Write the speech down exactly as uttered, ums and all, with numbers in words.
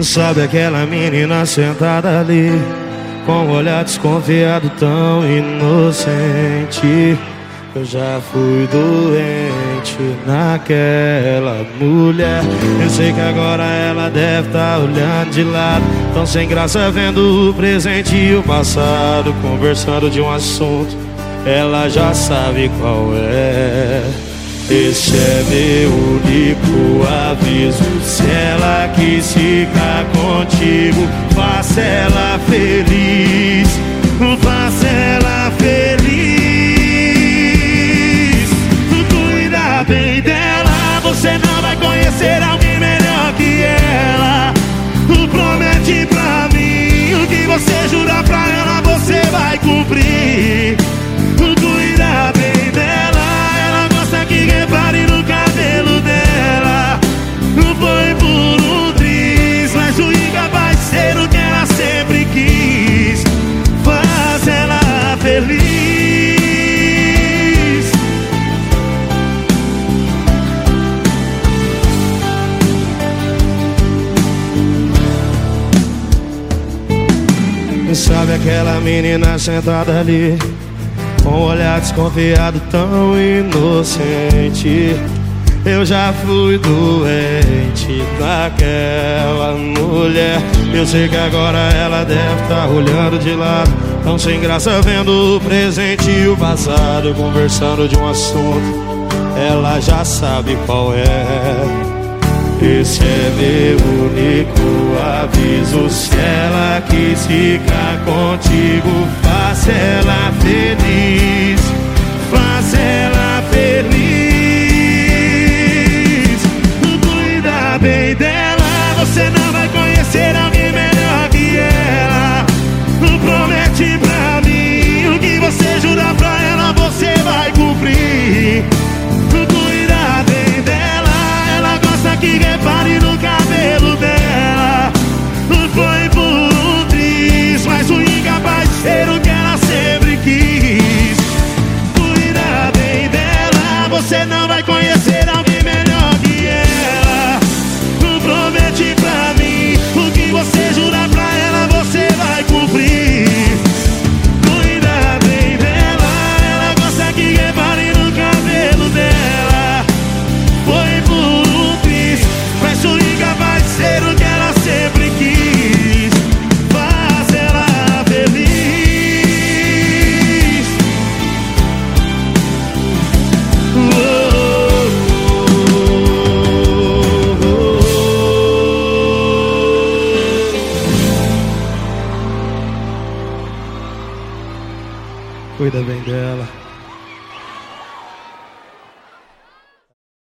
Sabe aquela menina sentada ali, com um olhar desconfiado tão inocente? Eu já fui doente naquela mulher. Eu sei que agora ela deve estar olhando de lado, tão sem graça vendo o presente e o passado, conversando de um assunto, ela já sabe qual é. Esse é meu único aviso: se ela quis ficar contigo, faça ela feliz, faça ela feliz. Cuida bem dela, você não vai conhecer alguém melhor que ela. Promete pra mim, o que você jurar pra ela, você vai cumprir. Cuida bem dela, ela gosta que repare no cabelo dela. Não foi por um triz, mas o incapaz de ser o que ela sempre quis. Faz ela feliz. Sabe aquela menina sentada ali, com um olhar desconfiado tão inocente? Eu já fui doente naquela mulher. Eu sei que agora ela deve estar olhando de lado, tão sem graça vendo o presente e o passado, conversando de um assunto, ela já sabe qual é. Esse é meu único aviso: se ela quis ficar contigo, faça ela feliz, faça ela feliz. Cuida bem dela, você não vai conhecer alguém melhor que ela. Promete pra mim, o que você jurar pra ela, você vai cumprir. Cuida bem dela, ela gosta que repare no cabelo dela. Não foi por um triz, mas o incapaz de ser o que ela sempre quis. Cuida bem dela, você não vai conhecer alguém melhor que ela. Promete pra mim, o que você jurar pra ela, você vai cumprir. Cuida bem dela, ela gosta que repare no cabelo dela. Foi por um triz, mas sou incapaz de ser o que ela sempre quis. Faz ela feliz. Oh, oh, oh, oh. Cuida bem dela.